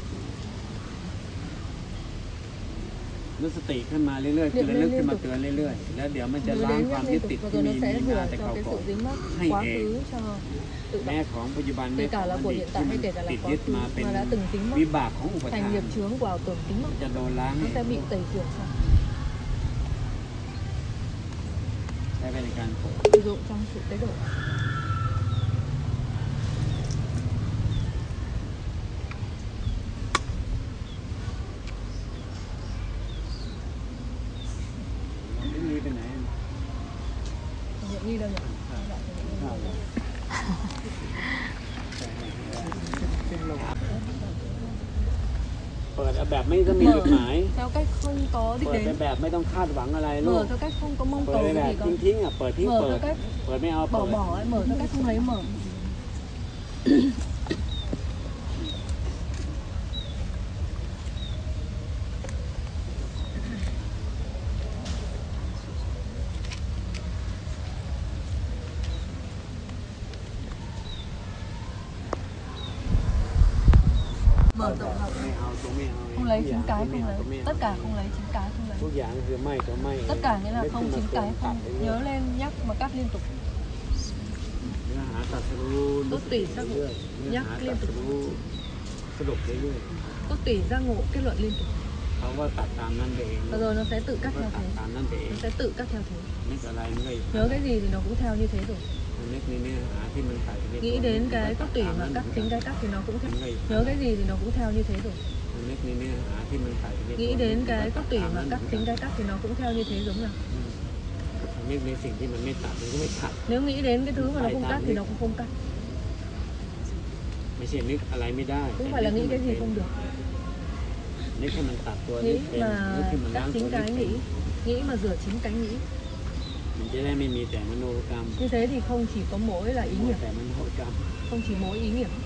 นึกสติขึ้นมาเรื่อยๆคือระลึกขึ้นมาเตือนเรื่อยๆแล้วเดี๋ยวมันจะ Nhớ ล้าง đến ความ nhắc ยึ liên ด tục ติด và ที่ rồi มี nó sẽ มีมา rửa แต่ cho เก่า cái ก่อ sự น dính mắc Hay quá ế. khứ cho tự แม้ động. ของปัจจุบัน Kể แม้ข cả อง là อ của ดีต hiện ที่ tại มัน hay kể cả là ติด quá ยึด khứ มาเป็น mà đã từng dính mắc วิบากของอุปทาน thành nghiệp chướng của ảo tưởng dính mắc, จะโดนล้าง nó ให้ sẽ bị tẩy rửa sạch, ใช้ไปในการ sử dụng trong sự tế độ. ไม่มีไปไหน Hiện nghi đâu nhỉ? เปิดแบบไม่ต้องมีจุดหมาย Theo cách không có đích เปิด đến, แบบไม่ต้องคาดหวังอะไรลู mở ก theo cách không có mong เปิด cầu แบ cái บ gì ทิ้ง con, ทิ้งอ่ะเปิดทิ้ง mở เปิ theo ด cách เปิดไม่เอา bỏ เปิด bỏ ấy, mở theo cách không lấy mở. เ mở rộng hợp ไม่เอาตัวไม่เอา không lấy chính cái ไม่ không เอา lấy ตัวไม่เอา tất cả không lấy chính cái không lấy ทุกอย่างคือไม่ตัวไม่ tất cả nghĩa là không chính cái không nhớ nhớ lên nhắc mà cắt liên tục เนื้อหาตัดรู้ tốt tùy giác ngộ เรื่อยๆเนื้อ nhắc หา liên ตัด tục รู้สรุปเรื่อย tốt tùy giác ngộ kết luận liên tục ๆเขาก็ตัดตามนั้นไปเอง và rồi nó sẽ tự cắt ก็ theo ตัด thế ตามนั้นไปเอง nó sẽ tự cắt theo thế นึกอะไรมันก็อีก nhớ cái gì thì nó cũng theo như thế rồi นึกในเนื้อหาที่มันใส่ไป nghĩ đến cái cốt tủy mà cắt chính cái cắt thì nó cũng theo มันก็อีก nhớ cái gì thì nó cũng theo như thế rồi นึกในเนื้อหาที่มันใส่ไป nghĩ đến cái cốt tủy mà cắt chính cái cắt thì nó cũng theo như thế giống nào นึกในสิ่งที่มันไม่ตัดมันก็ไม่ตัด nếu nghĩ đến cái thứ mà nó không cắt thì nó cũng không cắt ไม่ใช่นึกอะไรไม่ได้ cũng phải là nghĩ cái gì không được นึกให้มันตัดตัวนึ nghĩ กเป็น mà นึกให้มันล้า cắt งตัว chính นึก cái เป็น nghĩ nghĩ mà rửa chính cái nghĩ มันจะได้ไม่มีแต่มโนกรรม như thế thì không chỉ có mỗi là ý nghiệp แต่มโนกรรม không chỉ mỗi ý nghiệp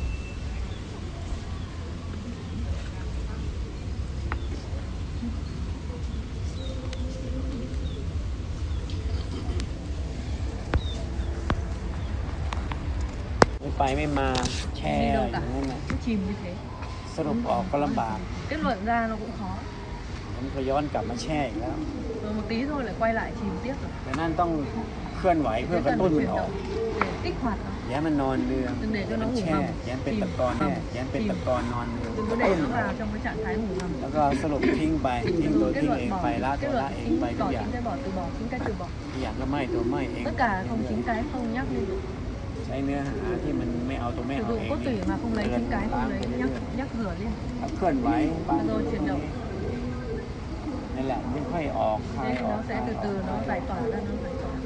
ไม่ไปไม่มาแช่อยู่นั่นแหละ cứ chìm như thế สรุปออกก็ลำบาก kết luận ra nó cũng khó ผมก็ย้อนกลับมาแช่อีกแล้ว rồi một tí thôi lại quay lại chìm tiếp rồi แต่นั่นต้องเคลื่อนไหวเพื่อกระ cần ตุ้น phải มัน chuyển ออก động để kích hoạt nó อย่ามันนอนเรือ đừng để cho nó มัน ngủ แช่ ngầm อย่ามันเป็นตะกอนแน่อย่ามันเป็นตะกอนนอนเรือ đừng có để nó vào trong cái trạng thái ngủ ngầm แล้วก็สรุปทิ้งไปทิ้งตัว kết ทิ้ง luận เอง bỏ ไปละตั kết วละ luận เอง chính ไปทุก bỏ อย่าง chính cái bỏ từ bỏ chính cái từ bỏ ทุกอย่างก็ไม่ตัวไม่เอง tất cả không chính cái không nhắc liên tục ใช้เนื้อหาที่มันไม่เอาตัวไม่ sử เอา dụng เอง cốt tủy mà không lấy chính cái không lấy nhắc nhắc rửa liên เคลื่อนไหวบาง và rồi chuyển động นั่นแหละไม่ค่อยออกคลาย thế thì ออก nó sẽ từ từ nó giải tỏa ra nó giải tỏa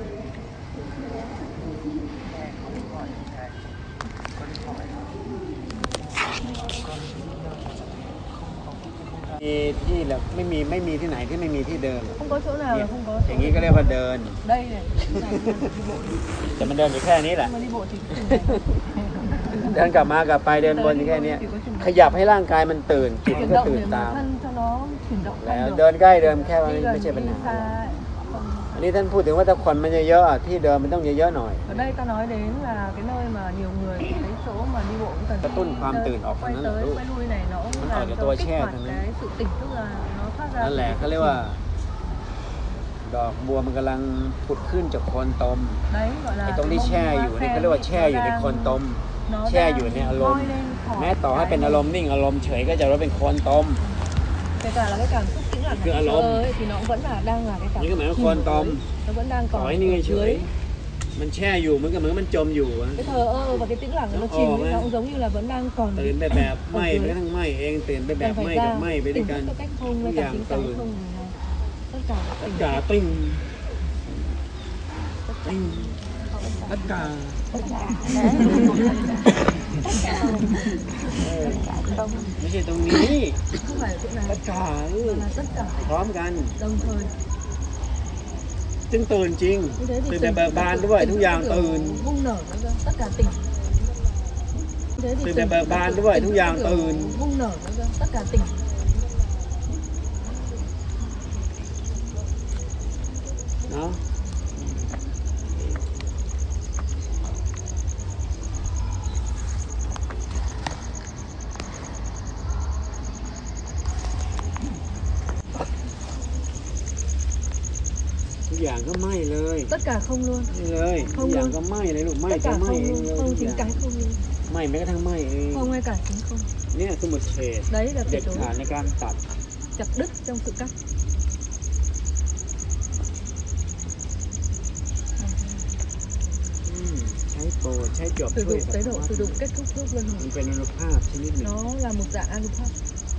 มีที่แบบไม่มีไม่มีที่ไหนที่ไม่มีที่เดิน không có chỗ nào là không có อ chỗ ย่างนี้ก็เรียกว่าเดิน đây này chỗ này là đi bộ แต่มันเดินอยู่แค่นี้แหละ mà đi bộ chỉ có chừng này เดินกลับมากลับไปเดินวนอยู่แค่เนี้ยขยับให้ร่างกายมันตื่นจิตมัน chuyển ก็ động ตื่น để ตาม mà thân cho nó chuyển động แล้ว thân เดิ được นใกล้เดินแค่ว่า đi ไม่ใช่ gần ปัญ đi หา xa อันนี้ท่านพูดถึงว่าถ้าคนมันเยอะๆอ่ะที่เดินมันต้องเยอะๆหน่อย ở đây ta nói đến là cái nơi mà nhiều người cái chỗ mà đi bộ cũng cần Cái tuânความ chơi, ตื่นออก quay ทางนั้น tới ลูก quay lui này nó cũng มันออก làm จาก cho ตัว kích แช่ hoạt ทางนั้น cái sự tỉnh tức là nó phát ra นั่นแหละเขาเรียกว่า ดอกบัวมันกำลังผุดขึ้นจากโคนตม đấy gọi là ไอ้ตรงที่แช่อยู่นี่เขาเรียกว่าแช่อยู่ในโคนตม nó แช่ đang อยู่ในอารมณ์ ngoi lên khỏi แม้ต่อให้เป็นอารมณ์นิ่งอารมณ์เฉยก็จะว่าเป็นโคนตม kể cả là cái cảm xúc tĩnh lặng Cứ này alo. ấy, thì nó cũng vẫn là đang là cái cảm Những cái xúc mảng chìm con ở tôm. dưới. Nó vẫn đang ต่อ còn ให้ ở นิ่งเฉย dưới มันแช่อยู่เหมือนกับเหมือนมันจมอยู่อะ cái thờ ơ và cái tĩnh lặng nó Nó chìm ồ ấy, nó ấy. cũng giống như là vẫn đang còn ตื่นไปแบบไหม้ไปทั้งไหม้เองตื่นไปแบบ cần ไหม้ phải กับ ra ไหม้ไปด้วย tỉnh กัน thức cái cách không với Cứ cả dạng chính cái từ. không là tất cả tất tỉnh cả tinh tinh tất cả เออไม่ใช่ตรงนี้ không phải ở chỗ này tất cả mà là tất cả พร้อมกัน đồng thời จึงตื่นจริง như thế thì ตื่นแต่ tỉnh เบิกบานด้วย tỉnh ทุกอย่าง kiểu ตื่น bung nở nó ra tất cả tỉnh như thế thì ตื่นแต่ tỉnh เบิกบานด้วย tỉnh ทุกอย่าง kiểu ตื่น bung nở nó ra tất cả tỉnh เนาะ ทุกอย่างก็ไหม้เลย tất cả không luôn ไม่เลยทุกอย่างก็ไหม้เลยลูกไหม้ tất ก็ cả ไหม้ không เอง luôn เลย không ทุกอ chính ย่าง cái không luôn ไหม้แม้กระทั่งไหม้เอง không ngay cả chính không เนี่ยสมุดเฉด đấy là เด็ cái ด chỗ ขาดในการตัด chặt đứt trong sự cắt อืมใช้โปรใช้จอบ sử ช่วย dụng สั cái ต độ ว์ sử dụng kết thúc thuốc luân มั hồi นเป็นอนุภาพชนิดหนึ่ง nó là một dạng anupat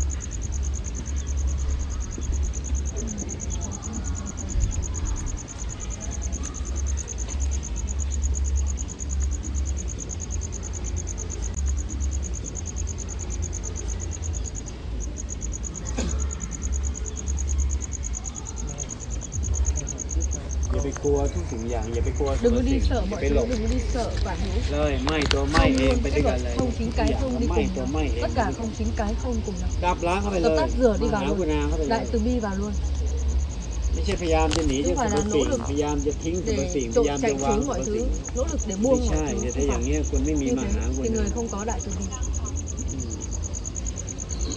อย่าไปกลัวทุกสิ่งอย่างอย่าไปกลัว đừng có สิ่ đi ง sợ อย่า mọi ไป thứ หลบ đừng có đi sợ quản hữu เลยไหม้ตัวไหม้ không เอง luôn ไปด้ว kết ยกัน luận เลย không chính cái không đi ไหม้ cùng ตัว nhau ไหม้เอง tất cả không chính cái không cùng nhau ดับล้างเข้าไปเล tập ย tắt rửa đi ม vào หากุ luôn ณาเข้าไปเลย đại từ bi vào luôn ไม่ใช่พยายามจะหนีจาก Không สร phải ร là พสิ่ง nỗ lực พยายามจะทิ้งสรรพ để สิ่งพ trộm ยายาม chạy จะวาง trốn สรร mọi พ thứ สิ่ง nỗ lực để ไม่ buông ใช่ mọi thứ แต่ถ้าอย่างเงี้ยคุณไม่มี như ม thế หากุ thì ณา người không có đại từ bi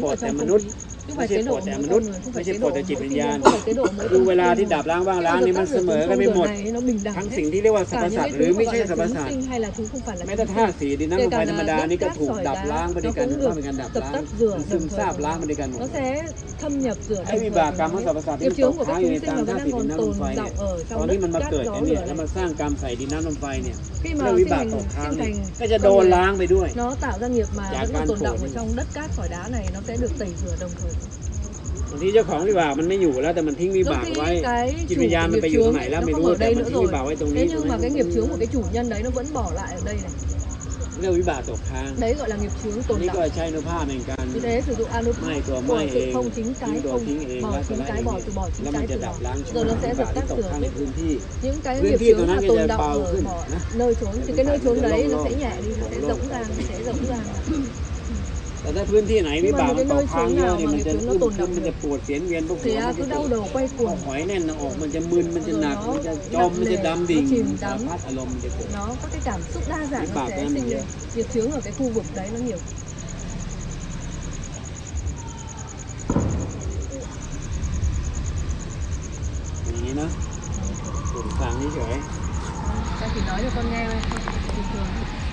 โปรด ở แต่ trong ม không นุษย์ khí, chứ ไม่ không ใช่ phải โปร chế ด độ แต่ mỗi มนุษ con ย์ người, không ไม่ phải ใช่ chế โปร độ ดแต่จิต mỗi วิญ tinh ญา nhân, ณ không phải chế độ mỗi คือ tinh เว thần. ลาที่ดับล้างบ้างล้าง Bây นี่ giờ มัน các เส việc มอ không กันไม่ không หม giờ ด này nó bình đẳng ทั้ง hết. สิ่งที่เรียกว่าสรรพ Cả สัต những ว์ cái หรือ thứ ไม่ mà ใช่ gọi สร là รพ chúng สัตว์ sinh hay là thứ không phải là แม้ chúng แต่ sinh. ธาตุสีดินน้ำล Kể มไฟ cả ธรรม là ดา đất นี่ก็ cát ถูก sỏi ดับ đá, ล้างไปด้ nó วยกัน cũng ว่า được เป็นการดับ dập ล้าง tắt rửa ซึม đồng ซาบ thời. ล้างไปด้วยกันหมด Nó sẽ thâm nhập rửa ไอ้ đồng วิ thời บากกรรม với ของสรรพสัตว์ที่ nghiệp มันต chướng ก của ค้าง các อยู่ใน chúng sinh ตาม mà ธา vẫn ตุ đang ดิน còn น้ำลม tồn ไฟเนี่ đọng ย ở ตอน trong ที่ đất มันมา cát เกิด gió ไอ้เนี่ย lửa แล้ว này มาสร้างกรรมใส่ดินน้ำลมไฟเนี่ย khi เรื่อง mà วิ sinh บาก thành ตกค้าง sinh เนี่ย thành ก็จะโด con น người ล้างไปด้วย nó tạo ra nghiệp mà Chả vẫn can còn tồn khổ đọng ở gì. trong đất cát khỏi đá này nó sẽ được tẩy rửa đồng thời บางทีเจ้าของวิบากมันไม่อยู่แล้วแต่มันทิ้งวิ đôi บาก khi ไว้ cái จิต chủ วิญญาณ của มัน nghiệp ไปอยู่ตรง chướng ไหน ấy, แล้ว nó ไม่ không รู้ ở แต่ đây มัน nữa ทิ้ง rồi วิบากไว้ตรงนี้ thế ตรง nhưng นั้ mà น cái nghiệp chướng của cái chủ nhân đấy nó vẫn bỏ lại ở đây này เรื่องวิบากตกค้าง đấy gọi là nghiệp chướng อัน tồn นี้ đọng ก็ใช้อนุภาพในการ như thế sử dụng anu ไม่ตัว của ไม่เอ sự ง không chính ทิ้ง cái ตัว không ทิ้งเอง bỏ ละส chính ลาย cái เอง bỏ từ bỏ แล้ว chính มัน cái จะ từ ดับ bỏ ล้างชั่ว rồi nó วิ sẽ บาก dập ที่ tắt ตก rửa ค้างใน những พื้นที่ những cái พื้น nghiệp ที่ chướng ตรงนั้น mà ก็ tồn จะ đọng เบา ở ขึ้น bỏ นะ nơi trốn thì cái nơi trốn đấy nó sẽ nhẹ đi nó sẽ rỗng ra nó sẽ rỗng ra แต่ถ้าพื้นที่ไหนวิบากมันตกค้างเยอะเนี่ย nhưng mà มันจะ những อึ้ cái ม nơi ขึ้น chướng มันจะปวดเสียนเวียนพวกหั thì วมัน à, จะ cứ ปว đau ด đầu quay พอ cuồng หอยแน่นหน้าอกมันจะมึนมันจะหนักมันจะจมมันจะดำดิ่งสารพัดอารมณ์มันจะเกิด nó có cái cảm xúc đa dạng Cái nó bạc sẽ của em sinh nhiều. lên nghiệp chướng ở cái khu vực đấy nó nhiều อย่างนี้เนาะกลุ่มฟังเฉย ta chỉ nói cho con nghe thôi bình thường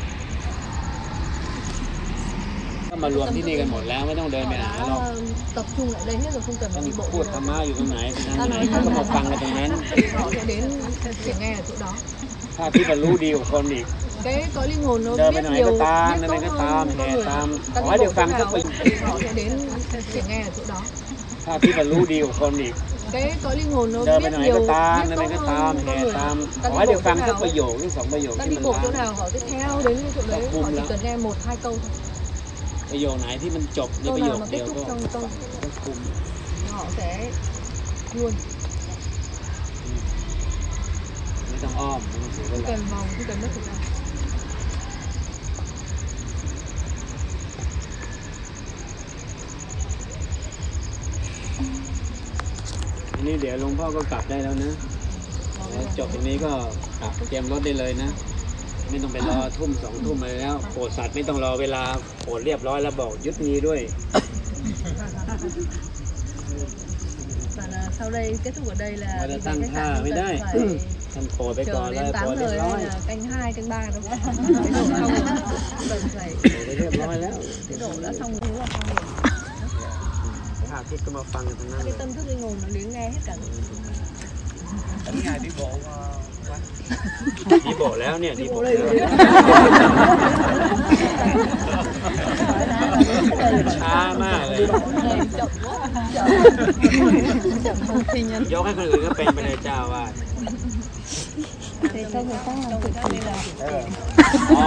ก็มารวมที่นี่กันหมดแล้วไม่ต้องเดินไป họ ไหน đã หรอก tập trung lại đây hết rồi không cần ท่าน phải đi bộ พูด nữa. ธรรมะอยู่ตรงไหนตรงนั้นไหนเขาก็มาฟังกันตรงนั้น họ sẽ đến để nghe ở chỗ đó ถ้าที่บรรลุดีกว่าคนอีก cái cõi linh hồn nó เดินไป biết ไหน nhiều ก็ตาม biết เดินไป tốt ก็ตาม hơn แห่ con người ตาม ta ขอให้ đi เดี๋ยว bộ ฟัง chỗ สัก nào ปี họ sẽ đến để nghe ở chỗ đó ถ้าที่บรรลุดีกว่าคนอีก cái cõi linh hồn nó เดินไป biết ไหน nhiều ก็ตาม biết เดินไป tốt ก็ตาม hơn แห่ con người ตาม ta ขอ đi ให้เดี๋ยว bộ ฟัง chỗ สัก nào ประโยคหรือสองประโยค ta ที่ đi มัน bộ ล้า chỗ nào họ sẽ theo đến cái chỗ đấy Tập họ chỉ trung cần nghe một hai câu thôi ประโยคไหนที่มันจบใน câu ประโย nào ค mà เดี kết ยว thúc ก็ trong câu ก็คุม họ sẽ luôn ไม่ต้องอ้อมไม่ต้องเสียเว không ลา cần vòng không cần mất thời gian ทีนี้เดี๋ยวหลวงพ่อก็กลับได้แล้วนะแล้วจบตรงนี้ก็กลับเตรียมรถได้เลยนะ ไม่ต้องไปรอทุ่มสองทุ่มอะไรแล้วโปรดสัตว์ไม่ต้องรอเวลาโปรดเรียบร้อยแล้วบอกยึดนี้ด้วย và là sau đây kết thúc ở đây là Gọi là đi về tăng khách tha sạn mới không đây. cần phải ท่านโปรดไปก่อน chờ เลย đến โปรด tám เรียบ giờ ร้อย hay là canh hai canh ba đâu cái đổ xong rồi không cần phải โปรดไปเรียบร้อยแล้ว cái đổ đã xong rồi là xong rồi ภาคที่ก็มาฟังกันตรงนั้นเล cái ย tâm thức linh hồn nó đến nghe hết cả ดีโบแล้วเนี่ยดีโบ bộ แล้ đây ว rồi ช้ามากเลย ยกให้คนอื่นก็เป็นไปเลยเจ้าว่า thế cho người khác làm tự tin là อ๋อ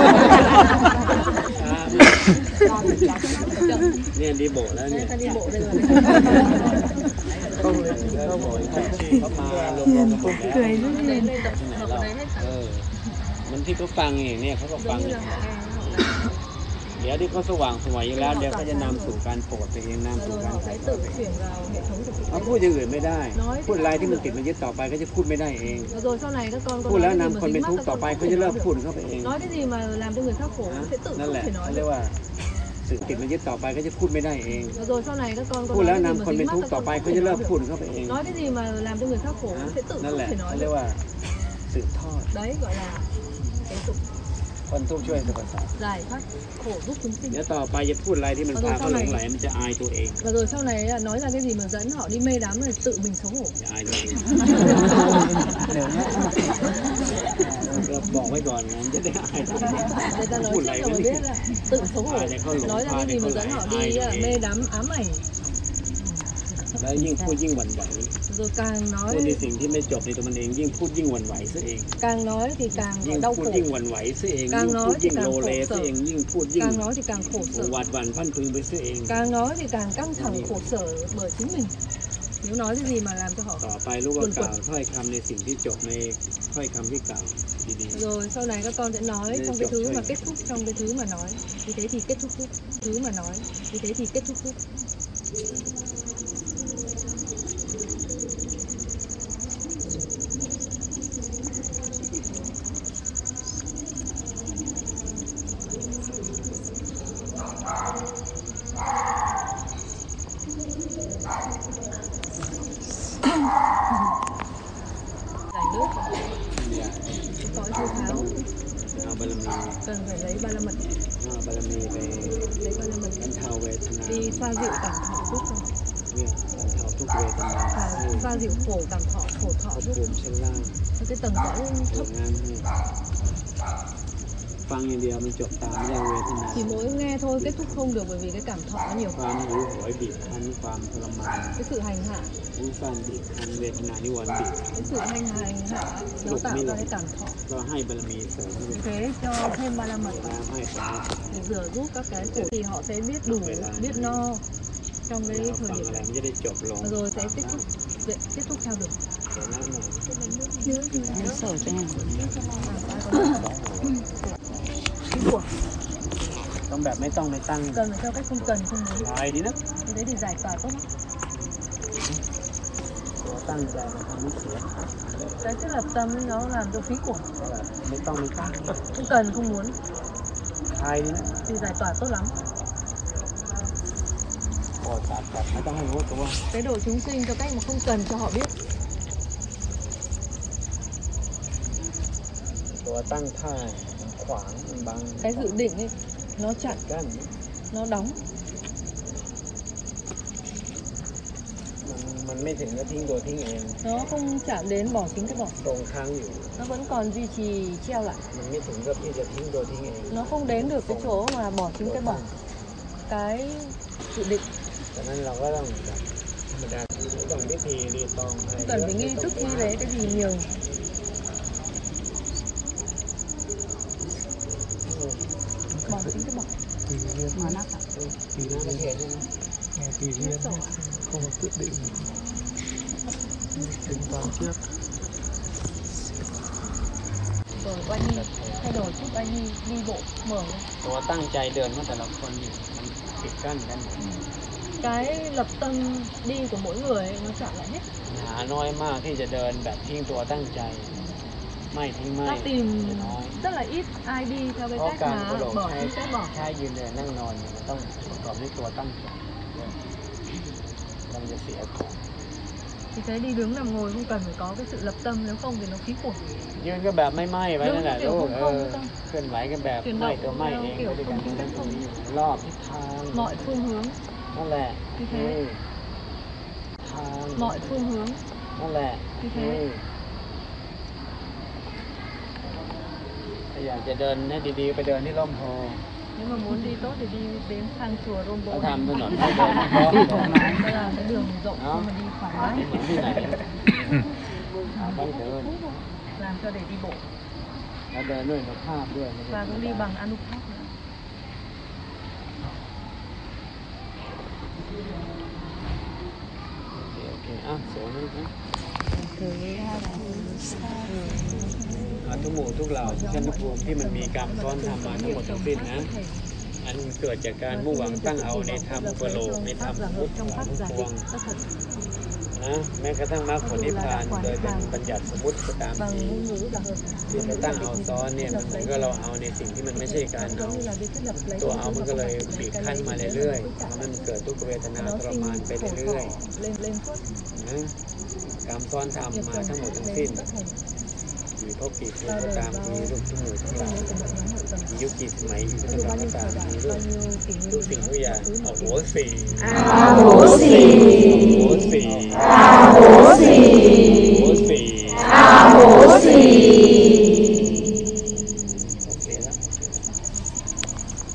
ช้ามากเนี่ยดีโบแล้วเนี่ย ta đi bộ đây rồi เขาบอกเขามารวมๆกันหมดแล้ว cười rất lên nhìn lên tập ที่ไหน hợp เรา ở đây hết เออมันที่เขาฟังอย่างเนี่ยเขาก็ฟัง giống như เนี่ย là họ nghe họ เดี๋ยวที่เขาสว่างสวยอยู่แล้วเดี๋ยวเขาจะนำสู่การโปรดไปเองนำ làm สู่ rồi การ họ โปร sẽ ด tự chuyển vào hệ thống của เขา tự พูดอย่างอื่นไม่ได้น้อยพูดอะไรที่มันติดมันยึดต่อไปก็จะพูดไม่ได้เอง rồi sau này các con có พูด nói แล้ว cái gì นำ mà คนเป็น dính ทุก mắc ข์ các ต่อ con ไป không เขา thể จะเลิ nói ก được พูดเข้าไปเอง nói cái gì mà làm cho người khác khổ sẽ tự นั่น không แหละ thể เขา nói เรียก được ว่าสื่อติดมันยึดต่อไปก็จะพูดไม่ได้เอง rồi sau này các con có พูดแล้ว nói นำ cái คน gì เป็น mà ทุ dính ก mắc ข์ต่อ các ไป con เขา không จะ thể เลิ nói ก được พูดเข้าไปเอง nói cái gì mà làm cho người khác khổ นะ sẽ tự นั่น không แหละ thể nói เขาเรียก được ว่าสืบทอด đấy gọi là cái tục คนทุกข์ช่วยสรรพสัตว์ giải thoát khổ giúp chúng sinh เดี๋ยวต่อไปจะพูดอะไรที่มันพาเขาหลงไหลมันจะอายตัวเอง và rồi sau này là nói ra cái gì mà dẫn họ đi mê đắm là tự mình xấu hổ จะอายตัวเองก็บอกไว้ก่อนนะจะได้อายตัวเอง người ta nói พูด trước อะไร cho ไม่ mà ได้ biết là tự xấu hổ Ai để có lỗ, nói ra ai cái để gì có mà dẫn lãi, họ ai đi để à, để- mê đắm ám ảnh แล้วยิ่งพูดยิ่งหวั่นไหว rồi càng พูดใน nói สิ่งที่ไม่จบในตัวมันเองยิ่งพูดยิ่งหวั่นไหวซะเอง càng nói thì càng ยิ่ง đau พูด khổ ยิ่งหวั่นไหวซะเองกลางยิ่งน้อพูยดยิ่งกลางโลเลโขกซะเองยิ่งพูดยิ่ง càng nói thì càng khổ sở หวาดหวั่นพันพึงไปซะเอง càng nói thì càng căng thẳng khổ sở bởi chính mình nếu nói cái gì mà làm cho họ ต่อไปลูกก็กล่าวถ้อยคำในสิ่งที่จบในถ้อยคำที่กล่าวดี rồi sau này các con sẽ nói Nên trong cái chọc thứ chơi. mà kết thúc trong cái thứ mà nói như thế thì kết thúc phúc thứ mà nói như thế thì kết thúc phúc giải nước cõi siêu tháo ๆเอาบารมี cần phải lấy ba la mật เอาบารมีไป lấy ba la mật บรรเทาเวทนา đi xoa dịu cảm thọ giúp cho เนี่ยบรรเทาทุกเวทนา và xoa dịu khổ cảm thọ khổ thọ ภพ giúp ภูมิชั้นล่าง cho cái tầng cõi อ thấp. ย่างนั้นเนี่ยฟังอย่างเดียวมันจบตามไม่ได้เวทนา Chỉ mỗi nghe thôi kết thúc không được bởi vì cái cảm thọ nó nhiều ความหิวโหยบีบคั้นความทรมาน cái sự hành hạ ฟุ้งซ่านบีบคั้นเวทนานิวรณ์บีบ cái sự hành hành hạ nó tạo ra cái cảm thọ ก็ให้บารมีเสริมขึ้น thế cho thêm ba la mật แล้วให้สมาธิ để rửa giúp các cái khổ thì họ sẽ biết đủ biết no trong cái แล้ว thời ฟัง điểm อะไร này มันจะได้จบลง và rồi sẽ kết thúc kết thúc theo được. เดี๋ยวนะหน่อย Nó sổ cho em. Cái của ต้องแบบไม่ต้องไม่ตั้ง cần là theo cách không cần không muốn ลอยดีนะ thế đấy thì giải tỏa tốt lắm. ตัวตั้งใจมันทำให้เสีย Cái thiết lập tâm ấy nó làm cho phí của ก็แบบไม่ต้องไม่ตั้ง không cần không muốn ลอยดีนะ thì giải tỏa tốt lắm. โปรดตัดแบบไม่ต้องให้รู้ตัว Cái độ chúng sinh cho cách mà không cần cho họ biết. ตัวตั้งท่ามันขวางมันบัง Cái dự định ấy nó chặn กั้น nó đóng มันมันไม่ถึงก็ทิ้งตัวทิ้งเอง nó không chạm đến bỏ chính cái bỏ ตรงค้างอยู่ nó vẫn còn duy trì treo lại มันไม่ถึงกับที่จะทิ้งตัวทิ้งเอง nó không đến được cái chỗ mà bỏ chính cái bỏ cái dự định. ฉะนั้นเราก็ต้องแบบธรรมดาไม่ต้องพิธีรีตองอะไร Không cần phải nghi thức nghi lễ cái gì nhiều. bỏ chính cái bỏ Mở nắp ạ. ปีหน้าประเทศใช่ไหม ngày kỳ viên không có quyết định tính toán trước. rồi oai nhi thay đổi chút oai nhi đi bộ mở ra. ตัวตั้งใจเดินของแต่ละคนเนี่ยมันปิดกั้นกัน Cái lập tâm đi của mỗi người ấy, nó chặn lại hết. หาน้อยมากที่จะเดินแบบทิ้งตัวตั้งใจ ไม่ทิ้งไม่ Ta tìm น้อย rất là ít ai đi theo cái Có cách cần mà có độ bỏ hay. chính cái bỏ. แค่ยืนเดินนั่งนอนเนี่ยมันต้องประกอบด้วยตัวตั้งใจมันจะเสียของ Thì thế đi đứng nằm ngồi không cần phải có cái sự lập tâm, nếu không thì nó phí của. ยืนก็แบบไม่ไหม้ไว้นั่นแหละเดี๋ยวลูกคงเออคงเคลื่อนไหวกันแบบ chuyển ไหม้ động ตัวไหม้เอง theo ไม่ kiểu ได้กัน không นั่น không ตรง không นี้รอบทิศทาง mọi phương hướng นั่นแหละ như thế นี่ทาง mọi phương hướng นั่นแหละ như thế นี่ถ้าอยากจะเดินให้ดีๆไปเดินที่ร่มโพ nếu mà muốn đi tốt thì đi đến sang chùa Rôm Bố เขาทำถนนให้เดินเพราะ đây là cái đường rộng Đó. nhưng mà đi thoải mái เหมือนที่ไหนหาไม่เดิน làm cho để đi bộ แล้วเดินด้วยอนุภาพด้วยไม่ใช่ và cũng đi bằng Anupap nữa. โอเคโอเคอ่ะสวยนะลูกนะ Thứ ra là อ่ะทุกหมู่ทุกเหล่าทุกชั้นทุกภูมิที่มันมีกรรมซ้อนทำมาทั้งหมดทั้งสิ้นนะ อันเกิดจากการมุ่งหวังตั้งเอาในธรรมอุปโลกในธรรมพุทธทั้งปวงนะแม้กระทั่งมรรคผลนิพพานโดยเป็นบัญญัติสมมติก็ตาม bằng ที ngôn ngữ là hợp ที่เราตั้งเอาซ้อนเนี่ยมันเหมือนกับเราเอาในสิ่งที่มันไม่ใช่การเอา giống như là đi thiết lập lấy ตัว cái เอามัน mà ก็ không เลย phải บีบ cái คั้น lấy มา cái เรื่อย phức ๆ tạp. ทำให้มันเกิดทุกขเวทนา Nó ทร sinh มานไป khổ เรื่อย thọ lên lên suốt ๆนะกรรมซ้อนทำ nghiệp มา chồng ทั้งหมดทั้ง lên สิ้น bất thành มีพบกี่ตัวก็ตามมีรูปทุกหมู่ทุกเหล่า trong những cái bệnh nhóm hội tầng มียุคกี่สมัยกี่พุทธ dù กาล bao ก็ nhiêu ตาม thời đại มีรูป bao nhiêu kỷ ทุก nguyên สิ่งทุกอย่าง thứ โอ้ mọi โห thứ สี่ A hố xì. โอ้โหสี่ A hố xì. โอ้โหสี่ A hố xì.